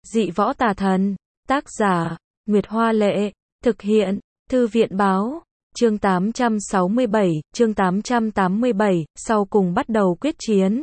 Dị võ tà thần. Tác giả, Nguyệt Hoa Lệ. Thực hiện, Thư viện Báo. Chương 867, chương 887, sau cùng bắt đầu quyết chiến.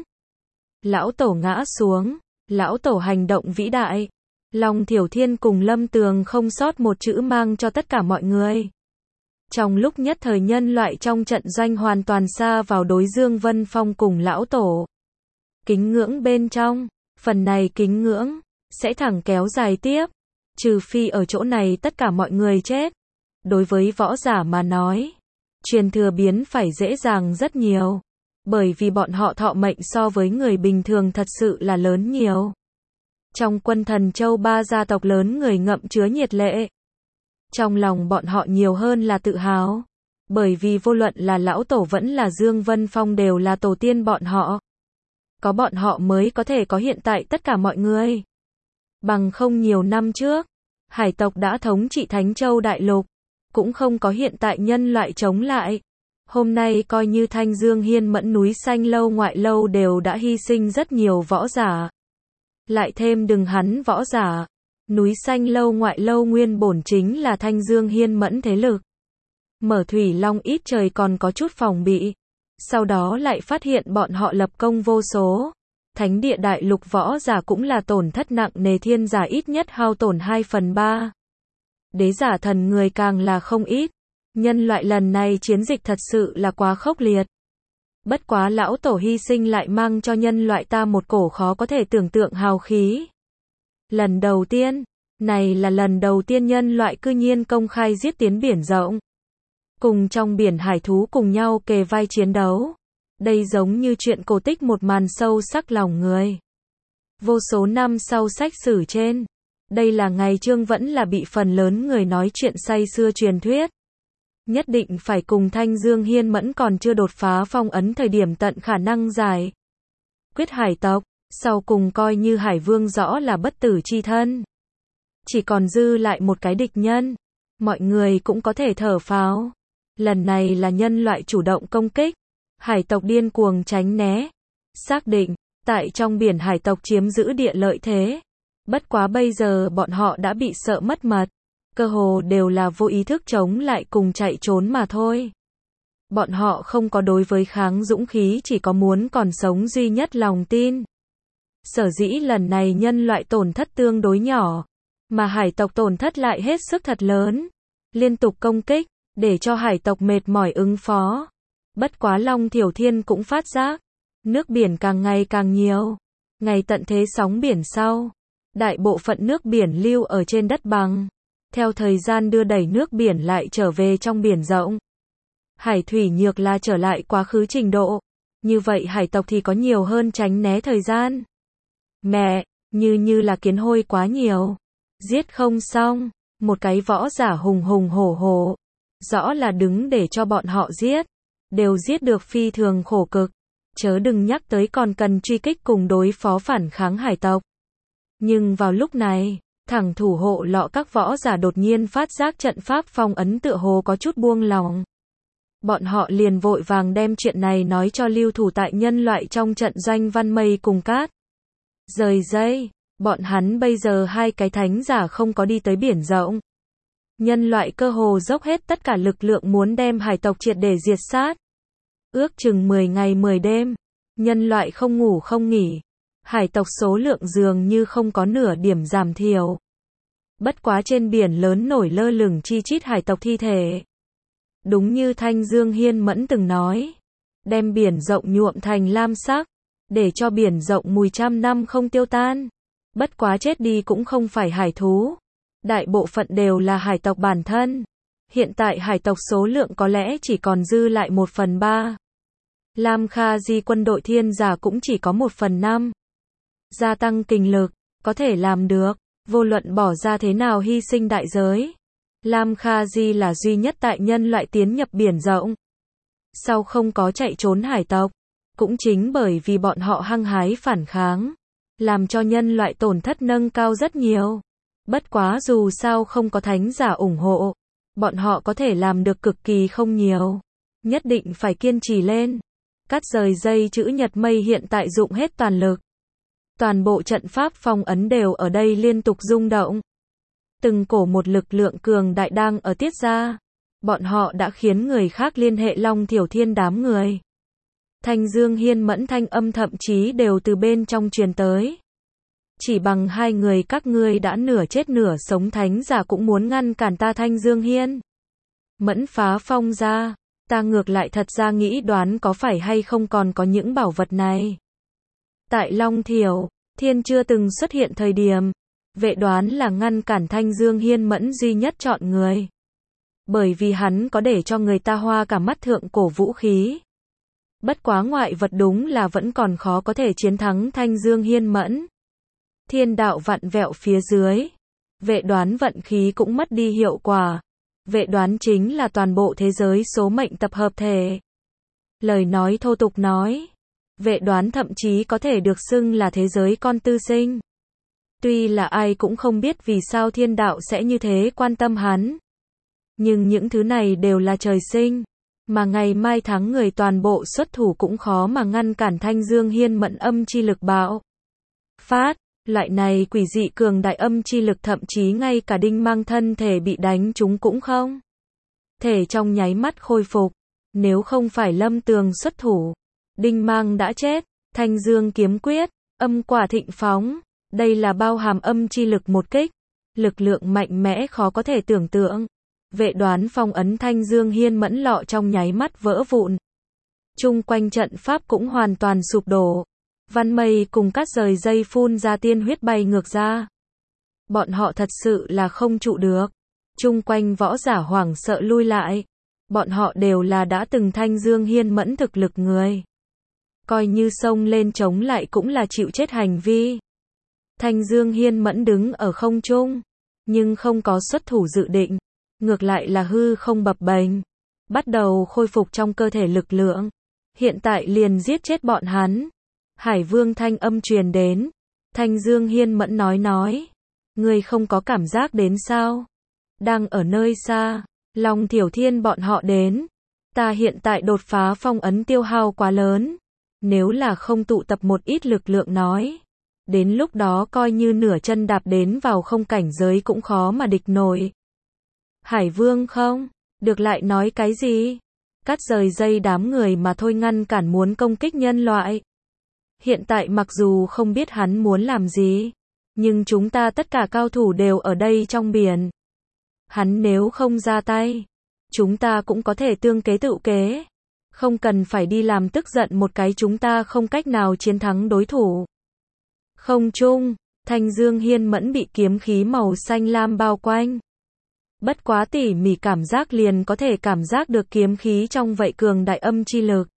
Lão Tổ ngã xuống. Lão Tổ hành động vĩ đại. Long Thiểu Thiên cùng Lâm Tường không sót một chữ mang cho tất cả mọi người. Trong lúc nhất thời nhân loại trong trận doanh hoàn toàn xa vào đối Dương Vân Phong cùng Lão Tổ. Kính ngưỡng bên trong, phần này kính ngưỡng sẽ thẳng kéo dài tiếp, trừ phi ở chỗ này tất cả mọi người chết. Đối với võ giả mà nói, truyền thừa biến phải dễ dàng rất nhiều, bởi vì bọn họ thọ mệnh so với người bình thường thật sự là lớn nhiều. Trong Quân Thần Châu ba gia tộc lớn người ngậm chứa nhiệt lệ. Trong lòng bọn họ nhiều hơn là tự hào, bởi vì vô luận là Lão Tổ vẫn là Dương Vân Phong đều là tổ tiên bọn họ. Có bọn họ mới có thể có hiện tại tất cả mọi người. Bằng không nhiều năm trước, hải tộc đã thống trị Thánh Châu Đại Lục, cũng không có hiện tại nhân loại chống lại. Hôm nay coi như Thanh Dương Hiên Mẫn núi xanh lâu ngoại lâu đều đã hy sinh rất nhiều võ giả. Lại thêm đừng hắn võ giả, núi xanh lâu ngoại lâu nguyên bổn chính là Thanh Dương Hiên Mẫn thế lực. Mở Thủy Long ít trời còn có chút phòng bị. Sau đó lại phát hiện bọn họ lập công vô số. Thánh địa đại lục võ giả cũng là tổn thất nặng nề, thiên giả ít nhất hao tổn 2/3. Đế giả thần người càng là không ít. Nhân loại lần này chiến dịch thật sự là quá khốc liệt. Bất quá Lão Tổ hy sinh lại mang cho nhân loại ta một cổ khó có thể tưởng tượng hào khí. Lần đầu tiên, này là lần đầu tiên nhân loại cư nhiên công khai giết tiến biển rộng. Cùng trong biển hải thú cùng nhau kề vai chiến đấu. Đây giống như chuyện cổ tích một màn sâu sắc lòng người. Vô số năm sau sách sử trên, đây là ngày chương vẫn là bị phần lớn người nói chuyện say xưa truyền thuyết. Nhất định phải cùng Thanh Dương Hiên Mẫn còn chưa đột phá phong ấn thời điểm tận khả năng giải quyết hải tộc, sau cùng coi như Hải Vương rõ là bất tử chi thân. Chỉ còn dư lại một cái địch nhân, mọi người cũng có thể thở phào. Lần này là nhân loại chủ động công kích, hải tộc điên cuồng tránh né. Xác định, tại trong biển hải tộc chiếm giữ địa lợi thế. Bất quá bây giờ bọn họ đã bị sợ mất mật, cơ hồ đều là vô ý thức chống lại cùng chạy trốn mà thôi. Bọn họ không có đối với kháng dũng khí, chỉ có muốn còn sống duy nhất lòng tin. Sở dĩ lần này nhân loại tổn thất tương đối nhỏ, mà hải tộc tổn thất lại hết sức thật lớn. Liên tục công kích, để cho hải tộc mệt mỏi ứng phó. Bất quá Long Thiểu Thiên cũng phát giác, nước biển càng ngày càng nhiều. Ngày tận thế sóng biển sau, đại bộ phận nước biển lưu ở trên đất bằng. Theo thời gian đưa đẩy nước biển lại trở về trong biển rộng. Hải thủy nhược là trở lại quá khứ trình độ. Như vậy hải tộc thì có nhiều hơn tránh né thời gian. Mẹ, như là kiến hôi quá nhiều. Giết không xong, một cái võ giả hùng hùng hổ hổ. Rõ là đứng để cho bọn họ giết. Đều giết được phi thường khổ cực. Chớ đừng nhắc tới còn cần truy kích cùng đối phó phản kháng hải tộc. Nhưng vào lúc này, thẳng thủ hộ lọ các võ giả đột nhiên phát giác trận pháp phong ấn tựa hồ có chút buông lỏng. Bọn họ liền vội vàng đem chuyện này nói cho lưu thủ tại nhân loại trong trận doanh Văn Mây cùng Cát. Rời dây, bọn hắn bây giờ hai cái thánh giả không có đi tới biển rộng. Nhân loại cơ hồ dốc hết tất cả lực lượng muốn đem hải tộc triệt để diệt sát. Ước chừng 10 ngày 10 đêm, nhân loại không ngủ không nghỉ. Hải tộc số lượng dường như không có nửa điểm giảm thiểu. Bất quá trên biển lớn nổi lơ lửng chi chít hải tộc thi thể. Đúng như Thanh Dương Hiên Mẫn từng nói, đem biển rộng nhuộm thành lam sắc, để cho biển rộng mùi trăm năm không tiêu tan. Bất quá chết đi cũng không phải hải thú, đại bộ phận đều là hải tộc bản thân. Hiện tại hải tộc số lượng có lẽ chỉ còn dư lại 1/3. Lam Kha Di quân đội thiên giả cũng chỉ có 1/5. Gia tăng kinh lực, có thể làm được, vô luận bỏ ra thế nào hy sinh đại giới. Lam Kha Di là duy nhất tại nhân loại tiến nhập biển rộng. Sau không có chạy trốn hải tộc, cũng chính bởi vì bọn họ hăng hái phản kháng, làm cho nhân loại tổn thất nâng cao rất nhiều. Bất quá dù sao không có thánh giả ủng hộ, bọn họ có thể làm được cực kỳ không nhiều. Nhất định phải kiên trì lên. Cắt rời dây chữ nhật mây hiện tại dụng hết toàn lực. Toàn bộ trận pháp phong ấn đều ở đây liên tục rung động. Từng cổ một lực lượng cường đại đang ở tiết ra. Bọn họ đã khiến người khác liên hệ Long Thiểu Thiên đám người. Thanh Dương Hiên Mẫn thanh âm thậm chí đều từ bên trong truyền tới. Chỉ bằng hai người các ngươi đã nửa chết nửa sống, thánh giả cũng muốn ngăn cản ta. Thanh Dương Hiên Mẫn phá phong ra. Ta ngược lại thật ra nghĩ đoán có phải hay không còn có những bảo vật này. Tại Long Thiểu Thiên chưa từng xuất hiện thời điểm, vệ đoán là ngăn cản Thanh Dương Hiên Mẫn duy nhất chọn người. Bởi vì hắn có để cho người ta hoa cả mắt thượng cổ vũ khí. Bất quá ngoại vật đúng là vẫn còn khó có thể chiến thắng Thanh Dương Hiên Mẫn. Thiên đạo vặn vẹo phía dưới. Vệ đoán vận khí cũng mất đi hiệu quả. Vệ đoán chính là toàn bộ thế giới số mệnh tập hợp thể. Lời nói thô tục nói. Vệ đoán thậm chí có thể được xưng là thế giới con tư sinh. Tuy là ai cũng không biết vì sao thiên đạo sẽ như thế quan tâm hắn. Nhưng những thứ này đều là trời sinh. Mà ngày mai thắng người toàn bộ xuất thủ cũng khó mà ngăn cản Thanh Dương Hiên Mẫn âm chi lực bạo phát. Loại này quỷ dị cường đại âm chi lực thậm chí ngay cả Đinh Mang thân thể bị đánh trúng cũng không thể trong nháy mắt khôi phục. Nếu không phải Lâm Tường xuất thủ, Đinh Mang đã chết. Thanh Dương kiếm quyết, âm quả thịnh phóng. Đây là bao hàm âm chi lực một kích. Lực lượng mạnh mẽ khó có thể tưởng tượng. Vệ đoán phong ấn Thanh Dương Hiên Mẫn lọ trong nháy mắt vỡ vụn. Chung quanh trận pháp cũng hoàn toàn sụp đổ. Văn Mây cùng Cát rời dây phun ra tiên huyết bay ngược ra. Bọn họ thật sự là không trụ được. Chung quanh võ giả hoảng sợ lui lại. Bọn họ đều là đã từng Thanh Dương Hiên Mẫn thực lực người. Coi như xông lên chống lại cũng là chịu chết hành vi. Thanh Dương Hiên Mẫn đứng ở không trung, nhưng không có xuất thủ dự định. Ngược lại là hư không bập bềnh, bắt đầu khôi phục trong cơ thể lực lượng. Hiện tại liền giết chết bọn hắn. Hải Vương thanh âm truyền đến. Thanh Dương Hiên Mẫn nói. Ngươi không có cảm giác đến sao? Đang ở nơi xa, Long Thiểu Thiên bọn họ đến. Ta hiện tại đột phá phong ấn tiêu hao quá lớn. Nếu là không tụ tập một ít lực lượng nói. Đến lúc đó coi như nửa chân đạp đến vào không cảnh giới cũng khó mà địch nổi. Hải Vương không? Được lại nói cái gì? Cắt rời dây đám người mà thôi ngăn cản muốn công kích nhân loại. Hiện tại mặc dù không biết hắn muốn làm gì, nhưng chúng ta tất cả cao thủ đều ở đây trong biển. Hắn nếu không ra tay, chúng ta cũng có thể tương kế tự kế. Không cần phải đi làm tức giận một cái chúng ta không cách nào chiến thắng đối thủ. Không trung, Thanh Dương Hiên Mẫn bị kiếm khí màu xanh lam bao quanh. Bất quá tỉ mỉ cảm giác liền có thể cảm giác được kiếm khí trong vậy cường đại âm chi lực.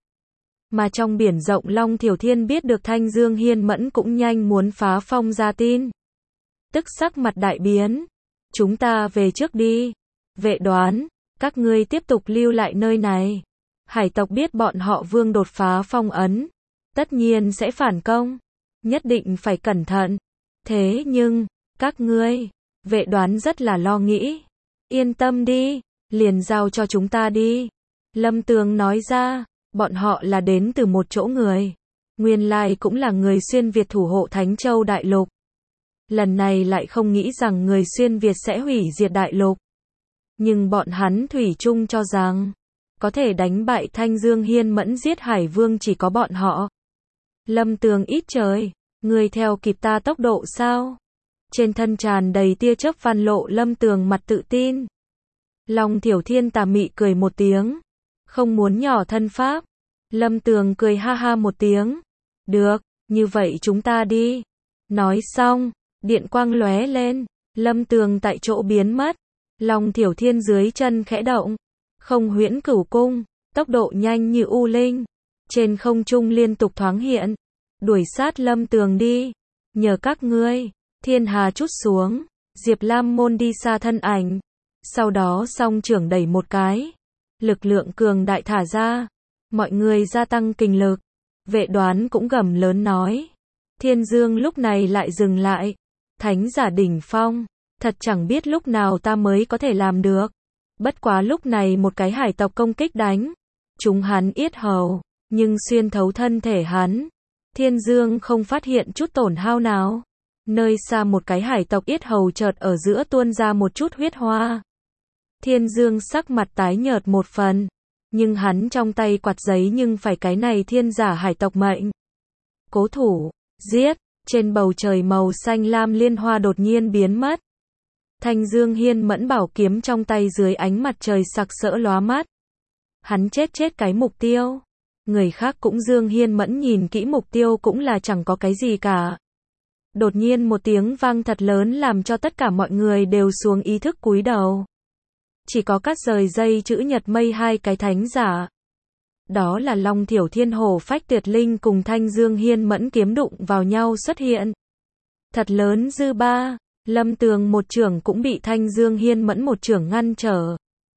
Mà trong biển rộng Long Thiểu Thiên biết được Thanh Dương Hiên Mẫn cũng nhanh muốn phá phong ra tin. Tức sắc mặt đại biến. Chúng ta về trước đi. Vệ đoán, các ngươi tiếp tục lưu lại nơi này. Hải tộc biết bọn họ Vương đột phá phong ấn. Tất nhiên sẽ phản công. Nhất định phải cẩn thận. Thế nhưng, các ngươi, vệ đoán rất là lo nghĩ. Yên tâm đi, liền giao cho chúng ta đi. Lâm Tường nói ra, bọn họ là đến từ một chỗ người. Nguyên lai cũng là người xuyên Việt thủ hộ Thánh Châu Đại Lục. Lần này lại không nghĩ rằng người xuyên Việt sẽ hủy diệt Đại Lục. Nhưng bọn hắn thủy chung cho rằng, có thể đánh bại Thanh Dương Hiên Mẫn giết Hải Vương chỉ có bọn họ. Lâm Tường ít trời, người theo kịp ta tốc độ sao? Trên thân tràn đầy tia chớp văn lộ Lâm Tường mặt tự tin. Long Thiểu Thiên tà mị cười một tiếng. Không muốn nhỏ thân pháp. Lâm Tường cười ha ha một tiếng. Được, như vậy chúng ta đi. Nói xong, điện quang lóe lên. Lâm Tường tại chỗ biến mất. Long Thiểu Thiên dưới chân khẽ động. Không huyễn cửu cung, tốc độ nhanh như u linh. Trên không trung liên tục thoáng hiện. Đuổi sát Lâm Tường đi. Nhờ các ngươi. Thiên hà trút xuống, Diệp Lam Môn đi xa thân ảnh. Sau đó song trưởng đẩy một cái. Lực lượng cường đại thả ra. Mọi người gia tăng kinh lực. Vệ đoán cũng gầm lớn nói. Thiên Dương lúc này lại dừng lại. Thánh giả đỉnh phong. Thật chẳng biết lúc nào ta mới có thể làm được. Bất quá lúc này một cái hải tộc công kích đánh. Chúng hắn yết hầu. Nhưng xuyên thấu thân thể hắn. Thiên Dương không phát hiện chút tổn hao nào. Nơi xa một cái hải tộc yết hầu chợt ở giữa tuôn ra một chút huyết hoa. Thiên Dương sắc mặt tái nhợt một phần, nhưng hắn trong tay quạt giấy nhưng phải cái này thiên giả hải tộc mệnh. Cố thủ, giết, trên bầu trời màu xanh lam liên hoa đột nhiên biến mất. Thanh Dương Hiên Mẫn bảo kiếm trong tay dưới ánh mặt trời sặc sỡ lóa mắt. Hắn chết cái mục tiêu. Người khác cũng Dương Hiên Mẫn nhìn kỹ mục tiêu cũng là chẳng có cái gì cả. Đột nhiên một tiếng vang thật lớn làm cho tất cả mọi người đều xuống ý thức cúi đầu. Chỉ có cắt rời dây chữ nhật mây hai cái thánh giả. Đó là Long Thiểu Thiên Hổ Phách Tuyệt Linh cùng Thanh Dương Hiên Mẫn kiếm đụng vào nhau xuất hiện. Thật lớn dư ba, Lâm Tường một chưởng cũng bị Thanh Dương Hiên Mẫn một chưởng ngăn trở.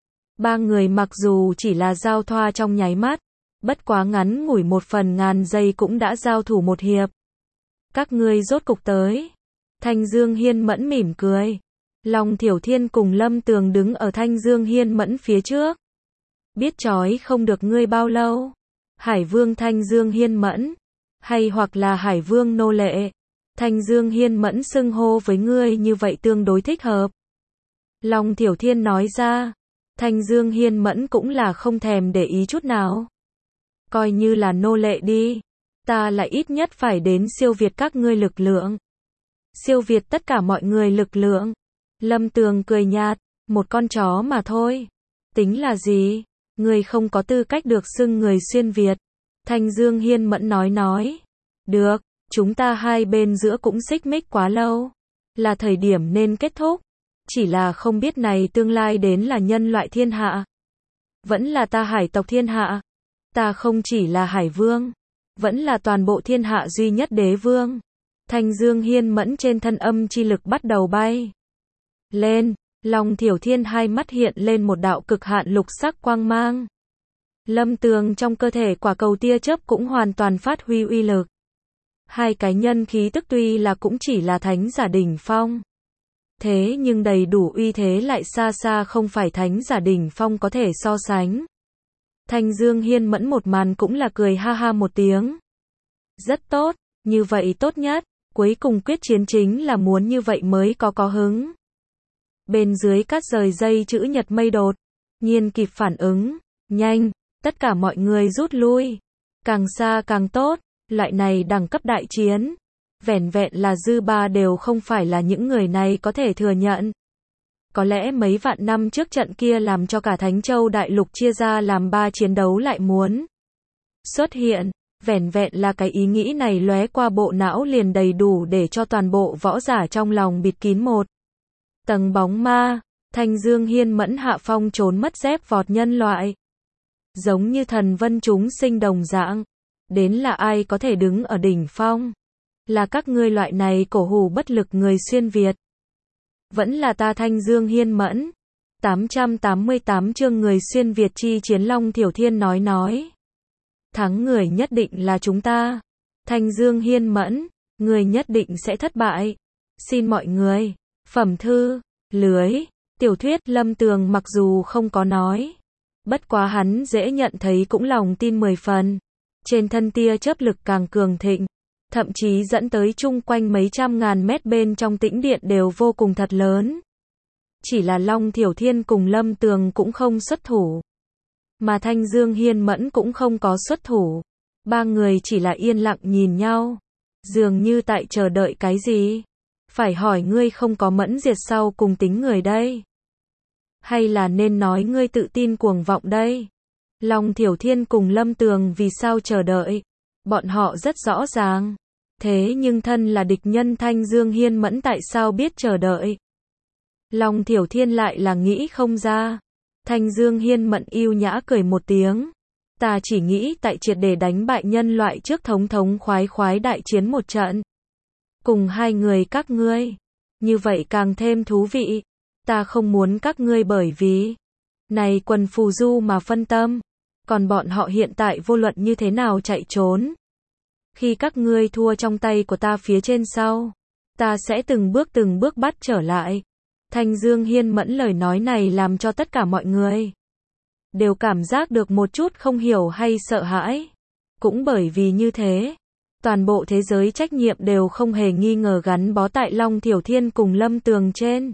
Ba người mặc dù chỉ là giao thoa trong nháy mắt, bất quá ngắn ngủi 1/1000 giây cũng đã giao thủ một hiệp. Các ngươi rốt cục tới. Thanh Dương Hiên Mẫn mỉm cười. Long Thiểu Thiên cùng Lâm Tường đứng ở Thanh Dương Hiên Mẫn phía trước. Biết trói không được ngươi bao lâu. Hải Vương Thanh Dương Hiên Mẫn, hay hoặc là Hải Vương nô lệ. Thanh Dương Hiên Mẫn xưng hô với ngươi như vậy tương đối thích hợp. Long Thiểu Thiên nói ra. Thanh Dương Hiên Mẫn cũng là không thèm để ý chút nào. Coi như là nô lệ đi. Ta lại ít nhất phải đến siêu việt các ngươi lực lượng. Siêu việt tất cả mọi người lực lượng. Lâm Tường cười nhạt, một con chó mà thôi. Tính là gì? Ngươi không có tư cách được xưng người xuyên Việt. Thanh Dương Hiên Mẫn nói. Được, chúng ta hai bên giữa cũng xích mích quá lâu. Là thời điểm nên kết thúc. Chỉ là không biết này tương lai đến là nhân loại thiên hạ. Vẫn là ta hải tộc thiên hạ. Ta không chỉ là hải vương. Vẫn là toàn bộ thiên hạ duy nhất đế vương. Thanh Dương Hiên Mẫn trên thân âm chi lực bắt đầu bay lên. Long Thiểu Thiên hai mắt hiện lên một đạo cực hạn lục sắc quang mang. Lâm Tường trong cơ thể quả cầu tia chớp cũng hoàn toàn phát huy uy lực. Hai cái nhân khí tức tuy là cũng chỉ là thánh giả đỉnh phong. Thế nhưng đầy đủ uy thế lại xa xa không phải thánh giả đỉnh phong có thể so sánh. Thanh Dương Hiên Mẫn một màn cũng là cười ha ha một tiếng. Rất tốt, như vậy tốt nhất, cuối cùng quyết chiến chính là muốn như vậy mới có hứng. Bên dưới cắt rời dây chữ nhật mây đột nhiên kịp phản ứng, nhanh, tất cả mọi người rút lui. Càng xa càng tốt, loại này đẳng cấp đại chiến. Vẻn vẹn là dư ba đều không phải là những người này có thể thừa nhận. Có lẽ mấy vạn năm trước trận kia làm cho cả Thánh Châu Đại Lục chia ra làm 3 chiến đấu lại muốn xuất hiện. Vẻn vẹn là cái ý nghĩ này lóe qua bộ não liền đầy đủ để cho toàn bộ võ giả trong lòng bịt kín một tầng bóng ma. Thanh Dương Hiên Mẫn hạ phong trốn mất dép vọt nhân loại. Giống như thần vân chúng sinh đồng dạng. Đến là ai có thể đứng ở đỉnh phong? Là các ngươi loại này cổ hủ bất lực người xuyên Việt. Vẫn là ta Thanh Dương Hiên Mẫn. 888 chương người xuyên Việt chi chiến. Long Thiểu Thiên nói. Thắng người nhất định là chúng ta. Thanh Dương Hiên Mẫn, người nhất định sẽ thất bại. Xin mọi người, phẩm thư, lưới, tiểu thuyết. Lâm Tường mặc dù không có nói. Bất quá hắn dễ nhận thấy cũng lòng tin 10 phần. Trên thân tia chớp lực càng cường thịnh. Thậm chí dẫn tới chung quanh mấy trăm ngàn mét bên trong tĩnh điện đều vô cùng thật lớn. Chỉ là Long Thiểu Thiên cùng Lâm Tường cũng không xuất thủ. Mà Thanh Dương Hiên Mẫn cũng không có xuất thủ. Ba người chỉ là yên lặng nhìn nhau. Dường như tại chờ đợi cái gì. Phải hỏi ngươi không có mẫn diệt sau cùng tính người đây. Hay là nên nói ngươi tự tin cuồng vọng đây. Long Thiểu Thiên cùng Lâm Tường vì sao chờ đợi. Bọn họ rất rõ ràng. Thế nhưng thân là địch nhân Thanh Dương Hiên Mẫn tại sao biết chờ đợi. Long Thiểu Thiên lại là nghĩ không ra. Thanh Dương Hiên Mẫn yêu nhã cười một tiếng. Ta chỉ nghĩ tại triệt để đánh bại nhân loại trước thống khoái đại chiến một trận. Cùng hai người các ngươi. Như vậy càng thêm thú vị. Ta không muốn các ngươi bởi vì này quần phù du mà phân tâm. Còn bọn họ hiện tại vô luận như thế nào chạy trốn. Khi các ngươi thua trong tay của ta phía trên sau. Ta sẽ từng bước bắt trở lại. Thanh Dương Hiên Mẫn lời nói này làm cho tất cả mọi người đều cảm giác được một chút không hiểu hay sợ hãi. Cũng bởi vì như thế, Toàn bộ thế giới trách nhiệm đều không hề nghi ngờ gắn bó tại Long Thiểu Thiên cùng Lâm Tường trên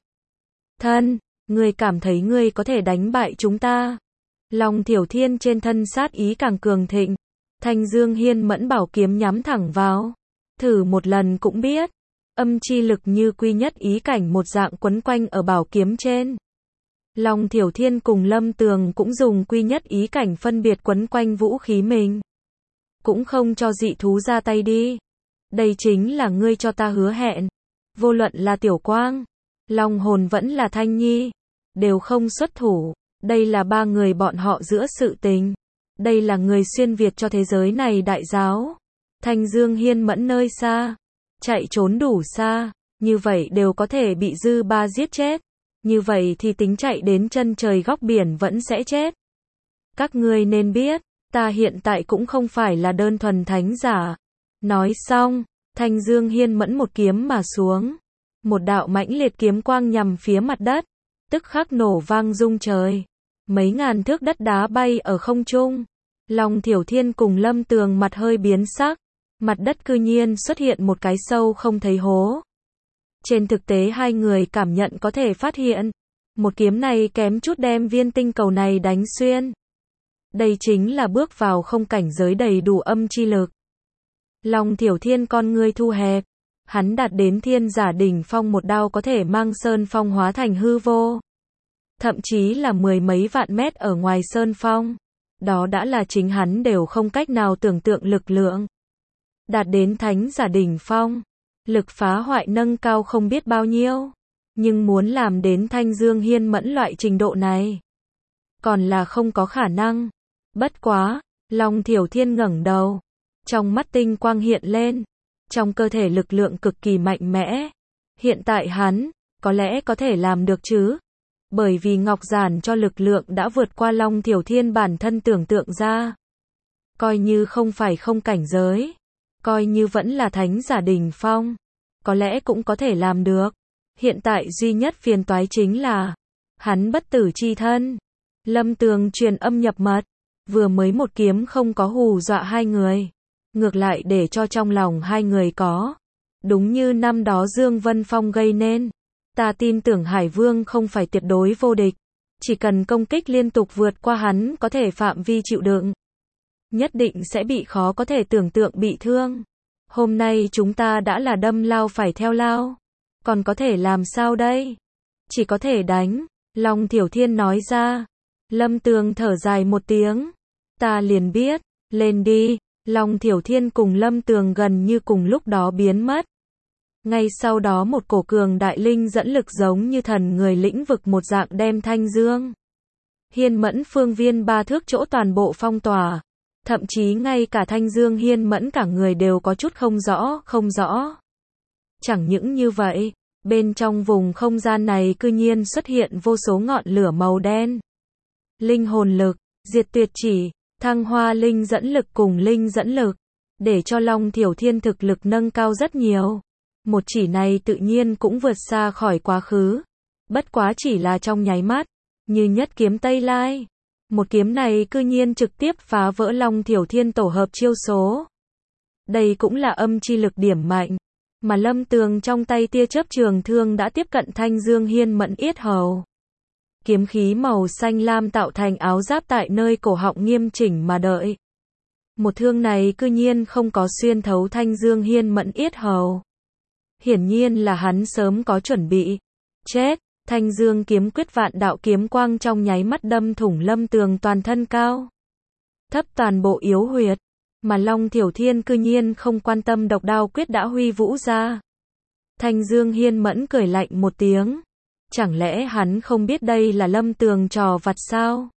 thân. Ngươi cảm thấy ngươi có thể đánh bại chúng ta? Long Thiểu Thiên trên thân sát ý càng cường thịnh. Thanh Dương Hiên Mẫn bảo kiếm nhắm thẳng vào. Thử một lần cũng biết. Âm chi lực như quy nhất ý cảnh một dạng quấn quanh ở bảo kiếm trên. Long Thiểu Thiên cùng Lâm Tường cũng dùng quy nhất ý cảnh phân biệt quấn quanh vũ khí mình. Cũng không cho dị thú ra tay đi. Đây chính là ngươi cho ta hứa hẹn. Vô luận là Tiểu Quang, Long Hồn vẫn là Thanh Nhi, đều không xuất thủ. Đây là ba người bọn họ giữa sự tình. Đây là người xuyên Việt cho thế giới này đại giáo. Thanh Dương Hiên Mẫn nơi xa, chạy trốn đủ xa, như vậy đều có thể bị dư ba giết chết. Như vậy thì tính chạy đến chân trời góc biển vẫn sẽ chết. Các ngươi nên biết, ta hiện tại cũng không phải là đơn thuần thánh giả. Nói xong, Thanh Dương Hiên Mẫn một kiếm mà xuống. Một đạo mãnh liệt kiếm quang nhằm phía mặt đất, tức khắc nổ vang rung trời. Mấy ngàn thước đất đá bay ở không trung. Long Thiểu Thiên cùng Lâm Tường mặt hơi biến sắc. Mặt đất cư nhiên xuất hiện một cái sâu không thấy hố. Trên thực tế hai người cảm nhận có thể phát hiện. Một kiếm này kém chút đem viên tinh cầu này đánh xuyên. Đây chính là bước vào không cảnh giới đầy đủ âm chi lực. Long Thiểu Thiên con ngươi thu hẹp. Hắn đạt đến thiên giả đỉnh phong một đao có thể mang sơn phong hóa thành hư vô. Thậm chí là mười mấy vạn mét ở ngoài sơn phong. Đó đã là chính hắn đều không cách nào tưởng tượng lực lượng. Đạt đến thánh giả đỉnh phong. Lực phá hoại nâng cao không biết bao nhiêu. Nhưng muốn làm đến Thanh Dương Hiên Mẫn loại trình độ này, còn là không có khả năng. Bất quá, Long Thiểu Thiên ngẩng đầu. Trong mắt tinh quang hiện lên. Trong cơ thể lực lượng cực kỳ mạnh mẽ. Hiện tại hắn, có lẽ có thể làm được chứ. Bởi vì Ngọc Giản cho lực lượng đã vượt qua Long Thiểu Thiên bản thân tưởng tượng ra. Coi như không phải không cảnh giới. Coi như vẫn là thánh giả đỉnh phong. Có lẽ cũng có thể làm được. Hiện tại duy nhất phiền toái chính là hắn bất tử chi thân. Lâm Tường truyền âm nhập mật. Vừa mới một kiếm không có hù dọa hai người. Ngược lại để cho trong lòng hai người có. Đúng như năm đó Dương Vân Phong gây nên. Ta tin tưởng Hải Vương không phải tuyệt đối vô địch. Chỉ cần công kích liên tục vượt qua hắn có thể phạm vi chịu đựng. Nhất định sẽ bị khó có thể tưởng tượng bị thương. Hôm nay chúng ta đã là đâm lao phải theo lao. Còn có thể làm sao đây? Chỉ có thể đánh. Long Thiểu Thiên nói ra. Lâm Tường thở dài một tiếng. Ta liền biết. Lên đi. Long Thiểu Thiên cùng Lâm Tường gần như cùng lúc đó biến mất. Ngay sau đó một cổ cường đại linh dẫn lực giống như thần người lĩnh vực một dạng đem Thanh Dương Hiên Mẫn phương viên 3 thước chỗ toàn bộ phong tỏa. Thậm chí ngay cả Thanh Dương Hiên Mẫn cả người đều có chút không rõ. Chẳng những như vậy, bên trong vùng không gian này cư nhiên xuất hiện vô số ngọn lửa màu đen. Linh hồn lực, diệt tuyệt chỉ, thăng hoa linh dẫn lực cùng linh dẫn lực, để cho Long Thiểu Thiên thực lực nâng cao rất nhiều. Một chỉ này tự nhiên cũng vượt xa khỏi quá khứ. Bất quá chỉ là trong nháy mắt, như nhất kiếm Tây Lai. Một kiếm này cư nhiên trực tiếp phá vỡ Long Thiểu Thiên tổ hợp chiêu số. Đây cũng là âm chi lực điểm mạnh. Mà Lâm Tường trong tay tia chớp trường thương đã tiếp cận Thanh Dương Hiên Mẫn yết hầu. Kiếm khí màu xanh lam tạo thành áo giáp tại nơi cổ họng nghiêm chỉnh mà đợi. Một thương này cư nhiên không có xuyên thấu Thanh Dương Hiên Mẫn yết hầu. Hiển nhiên là hắn sớm có chuẩn bị. Chết, Thanh Dương kiếm quyết vạn đạo kiếm quang trong nháy mắt đâm thủng Lâm Tường toàn thân cao thấp toàn bộ yếu huyệt. Mà Long Thiểu Thiên cư nhiên không quan tâm độc đao quyết đã huy vũ ra. Thanh Dương Hiên Mẫn cười lạnh một tiếng. Chẳng lẽ hắn không biết đây là Lâm Tường trò vặt sao?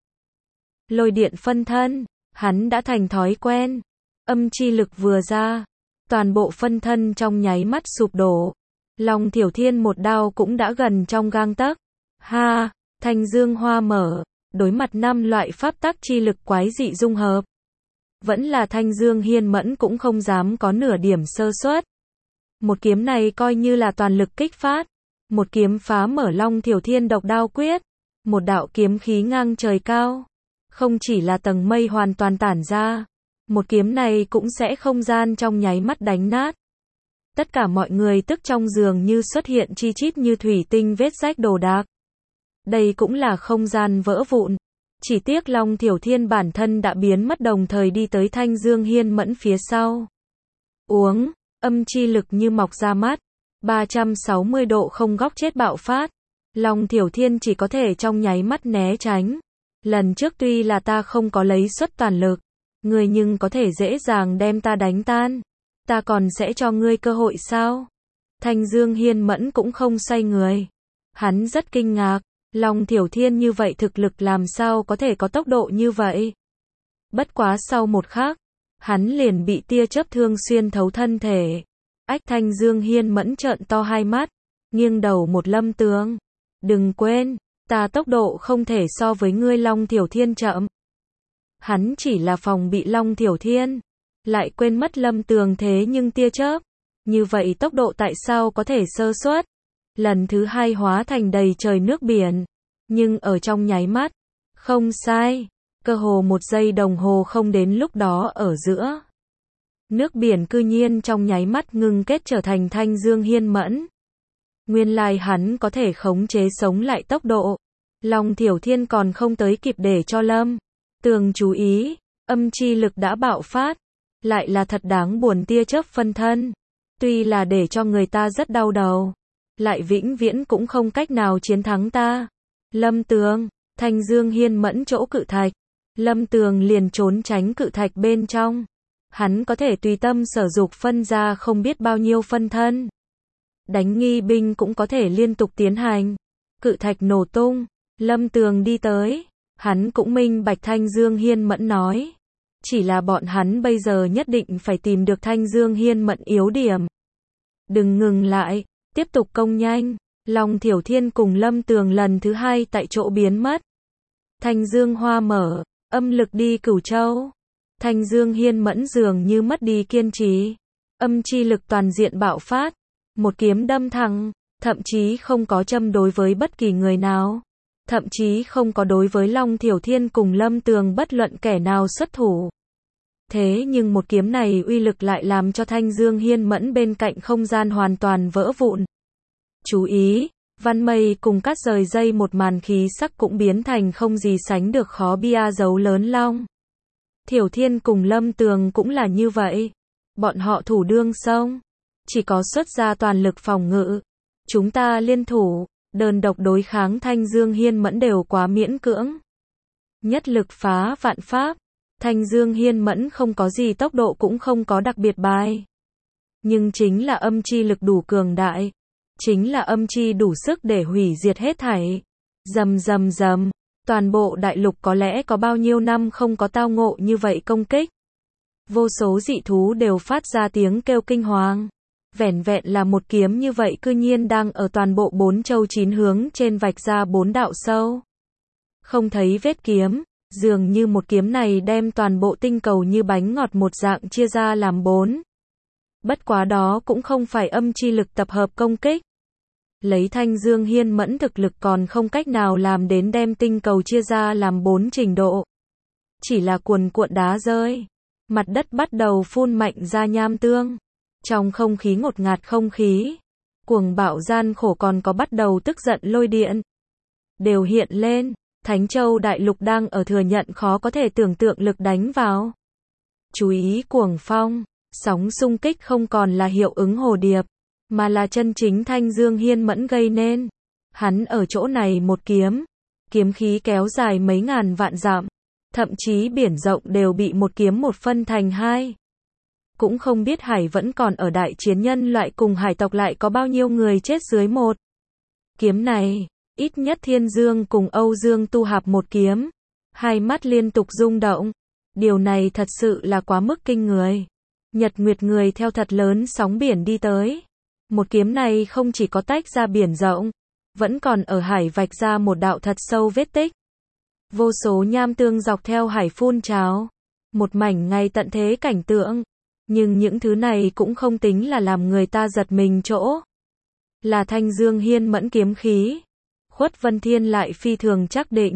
Lôi điện phân thân, hắn đã thành thói quen. Âm chi lực vừa ra, toàn bộ phân thân trong nháy mắt sụp đổ. Long Thiểu Thiên một đao cũng đã gần trong gang tấc. Ha, Thanh Dương hoa mở, đối mặt 5 loại pháp tắc chi lực quái dị dung hợp. Vẫn là Thanh Dương Hiên Mẫn cũng không dám có nửa điểm sơ suất. Một kiếm này coi như là toàn lực kích phát. Một kiếm phá mở Long Thiểu Thiên độc đao quyết. Một đạo kiếm khí ngang trời cao. Không chỉ là tầng mây hoàn toàn tản ra, Một kiếm này cũng sẽ không gian trong nháy mắt đánh nát. Tất cả mọi người tức trong giường như xuất hiện chi chít như thủy tinh vết rách đồ đạc. Đây cũng là không gian vỡ vụn. Chỉ tiếc Long Thiểu Thiên bản thân đã biến mất, đồng thời đi tới Thanh Dương Hiên Mẫn phía sau. Uống, âm chi lực như mọc ra mắt. 360 độ không góc chết bạo phát. Long Thiểu Thiên chỉ có thể trong nháy mắt né tránh. Lần trước tuy là ta không có lấy xuất toàn lực, ngươi nhưng có thể dễ dàng đem ta đánh tan. Ta còn sẽ cho ngươi cơ hội sao? Thanh Dương Hiên Mẫn cũng không xoay người. Hắn rất kinh ngạc. Long Thiểu Thiên như vậy thực lực làm sao có thể có tốc độ như vậy? Bất quá sau một khắc, hắn liền bị tia chớp thương xuyên thấu thân thể. Ách, Thanh Dương Hiên Mẫn trợn to hai mắt, nghiêng đầu một Lâm Tường. Đừng quên, ta tốc độ không thể so với ngươi Long Thiểu Thiên chậm. Hắn chỉ là phòng bị Long Thiểu Thiên, lại quên mất Lâm Tường thế nhưng tia chớp. Như vậy tốc độ tại sao có thể sơ suất? Lần thứ hai hóa thành đầy trời nước biển. Nhưng ở trong nháy mắt, không sai, cơ hồ một giây đồng hồ không đến lúc đó ở giữa. Nước biển cư nhiên trong nháy mắt ngưng kết trở thành Thanh Dương Hiên Mẫn. Nguyên lai hắn có thể khống chế sống lại tốc độ. Long Thiểu Thiên còn không tới kịp để cho Lâm Tường chú ý, âm chi lực đã bạo phát. Lại là thật đáng buồn, tia chớp phân thân. Tuy là để cho người ta rất đau đầu, lại vĩnh viễn cũng không cách nào chiến thắng ta. Lâm Tường, Thanh Dương Hiên Mẫn chỗ cự thạch. Lâm Tường liền trốn tránh cự thạch bên trong. Hắn có thể tùy tâm sở dục phân ra không biết bao nhiêu phân thân. Đánh nghi binh cũng có thể liên tục tiến hành. Cự thạch nổ tung, Lâm Tường đi tới. Hắn cũng minh bạch Thanh Dương Hiên Mẫn nói. Chỉ là bọn hắn bây giờ nhất định phải tìm được Thanh Dương Hiên Mẫn yếu điểm. Đừng ngừng lại, tiếp tục công nhanh. Long Thiểu Thiên cùng Lâm Tường lần thứ hai tại chỗ biến mất. Thanh Dương Hoa mở, âm lực đi Cửu Châu. Thanh Dương Hiên Mẫn dường như mất đi kiên trì. Âm chi lực toàn diện bạo phát. Một kiếm đâm thẳng, thậm chí không có châm đối với bất kỳ người nào. Thậm chí không có đối với Long Thiểu Thiên cùng Lâm Tường bất luận kẻ nào xuất thủ. Thế nhưng một kiếm này uy lực lại làm cho Thanh Dương Hiên Mẫn bên cạnh không gian hoàn toàn vỡ vụn. Chú ý, Văn Mây cùng cắt rời dây một màn khí sắc cũng biến thành không gì sánh được khó bia dấu lớn Long Thiểu Thiên cùng Lâm Tường cũng là như vậy. Bọn họ thủ đương sông, chỉ có xuất ra toàn lực phòng ngự. Chúng ta liên thủ, đơn độc đối kháng Thanh Dương Hiên Mẫn đều quá miễn cưỡng. Nhất lực phá vạn pháp. Thanh Dương Hiên Mẫn không có gì tốc độ cũng không có đặc biệt bài. Nhưng chính là âm chi lực đủ cường đại. Chính là âm chi đủ sức để hủy diệt hết thảy. Rầm rầm rầm. Toàn bộ đại lục có lẽ có bao nhiêu năm không có tao ngộ như vậy công kích. Vô số dị thú đều phát ra tiếng kêu kinh hoàng. Vẻn vẹn là một kiếm như vậy cư nhiên đang ở toàn bộ 4 châu 9 hướng trên vạch ra 4 đạo sâu. Không thấy vết kiếm, dường như một kiếm này đem toàn bộ tinh cầu như bánh ngọt một dạng chia ra làm 4. Bất quá đó cũng không phải âm chi lực tập hợp công kích. Lấy Thanh Dương Hiên Mẫn thực lực còn không cách nào làm đến đem tinh cầu chia ra làm 4 trình độ. Chỉ là cuồn cuộn đá rơi. Mặt đất bắt đầu phun mạnh ra nham tương. Trong không khí ngột ngạt không khí. Cuồng bạo gian khổ còn có bắt đầu tức giận lôi điện. Đều hiện lên. Thánh Châu Đại Lục đang ở thừa nhận khó có thể tưởng tượng lực đánh vào. Chú ý cuồng phong. Sóng xung kích không còn là hiệu ứng hồ điệp. Mà là chân chính Thanh Dương Hiên Mẫn gây nên. Hắn ở chỗ này một kiếm. Kiếm khí kéo dài mấy ngàn vạn dặm. Thậm chí biển rộng đều bị một kiếm một phân thành hai. Cũng không biết hải vẫn còn ở đại chiến nhân loại cùng hải tộc lại có bao nhiêu người chết dưới một kiếm này. Ít nhất Thiên Dương cùng Âu Dương tu hạp một kiếm. Hai mắt liên tục rung động. Điều này thật sự là quá mức kinh người. Nhật Nguyệt người theo thật lớn sóng biển đi tới. Một kiếm này không chỉ có tách ra biển rộng, vẫn còn ở hải vạch ra một đạo thật sâu vết tích. Vô số nham tương dọc theo hải phun trào. Một mảnh ngay tận thế cảnh tượng. Nhưng những thứ này cũng không tính là làm người ta giật mình chỗ. Là Thanh Dương Hiên Mẫn kiếm khí. Khuất Vân Thiên lại phi thường chắc định.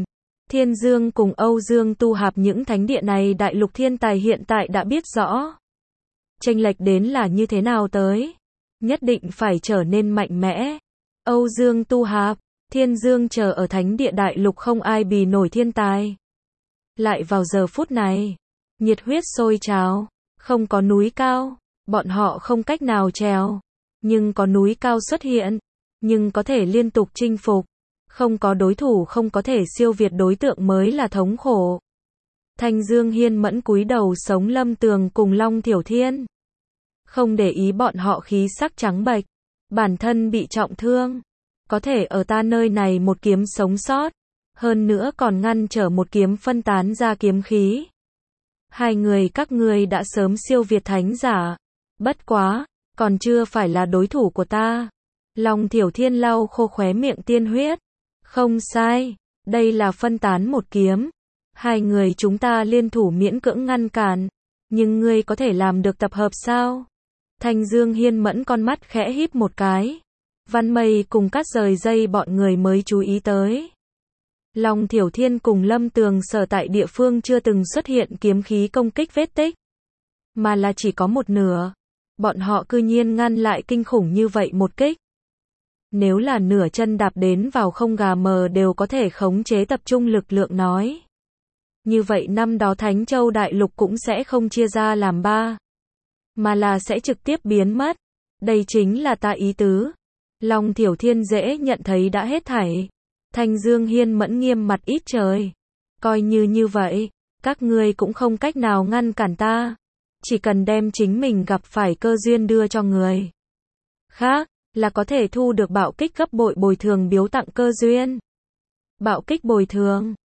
Thiên Dương cùng Âu Dương tu hạp những thánh địa này đại lục thiên tài hiện tại đã biết rõ. Chênh lệch đến là như thế nào tới. Nhất định phải trở nên mạnh mẽ. Âu Dương tu hạp, Thiên Dương chờ ở thánh địa đại lục không ai bì nổi thiên tài. Lại vào giờ phút này, nhiệt huyết sôi trào, không có núi cao, bọn họ không cách nào trèo, nhưng có núi cao xuất hiện, nhưng có thể liên tục chinh phục, không có đối thủ không có thể siêu việt đối tượng mới là thống khổ. Thanh Dương Hiên Mẫn cúi đầu sống Lâm Tường cùng Long Thiểu Thiên, không để ý bọn họ khí sắc trắng bệch, bản thân bị trọng thương, có thể ở ta nơi này một kiếm sống sót, hơn nữa còn ngăn trở một kiếm phân tán ra kiếm khí. Hai người các ngươi đã sớm siêu việt thánh giả, bất quá, còn chưa phải là đối thủ của ta. Long Thiểu Thiên lau khô khóe miệng tiên huyết. Không sai, đây là phân tán một kiếm. Hai người chúng ta liên thủ miễn cưỡng ngăn cản, nhưng ngươi có thể làm được tập hợp sao? Thanh Dương Hiên Mẫn con mắt khẽ híp một cái. Văn Mây cùng Cắt rời dây bọn người mới chú ý tới. Long Thiểu Thiên cùng Lâm Tường sở tại địa phương chưa từng xuất hiện kiếm khí công kích vết tích, mà là chỉ có một nửa. Bọn họ cư nhiên ngăn lại kinh khủng như vậy một kích. Nếu là nửa chân đạp đến vào không gà mờ đều có thể khống chế tập trung lực lượng nói. Như vậy năm đó Thánh Châu Đại Lục cũng sẽ không chia ra làm ba, mà là sẽ trực tiếp biến mất. Đây chính là ta ý tứ. Long Thiểu Thiên dễ nhận thấy đã hết thảy. Thanh Dương Hiên Mẫn nghiêm mặt ít trời. Coi như vậy, các ngươi cũng không cách nào ngăn cản ta. Chỉ cần đem chính mình gặp phải cơ duyên đưa cho người khác, là có thể thu được bạo kích gấp bội bồi thường biếu tặng cơ duyên. Bạo kích bồi thường.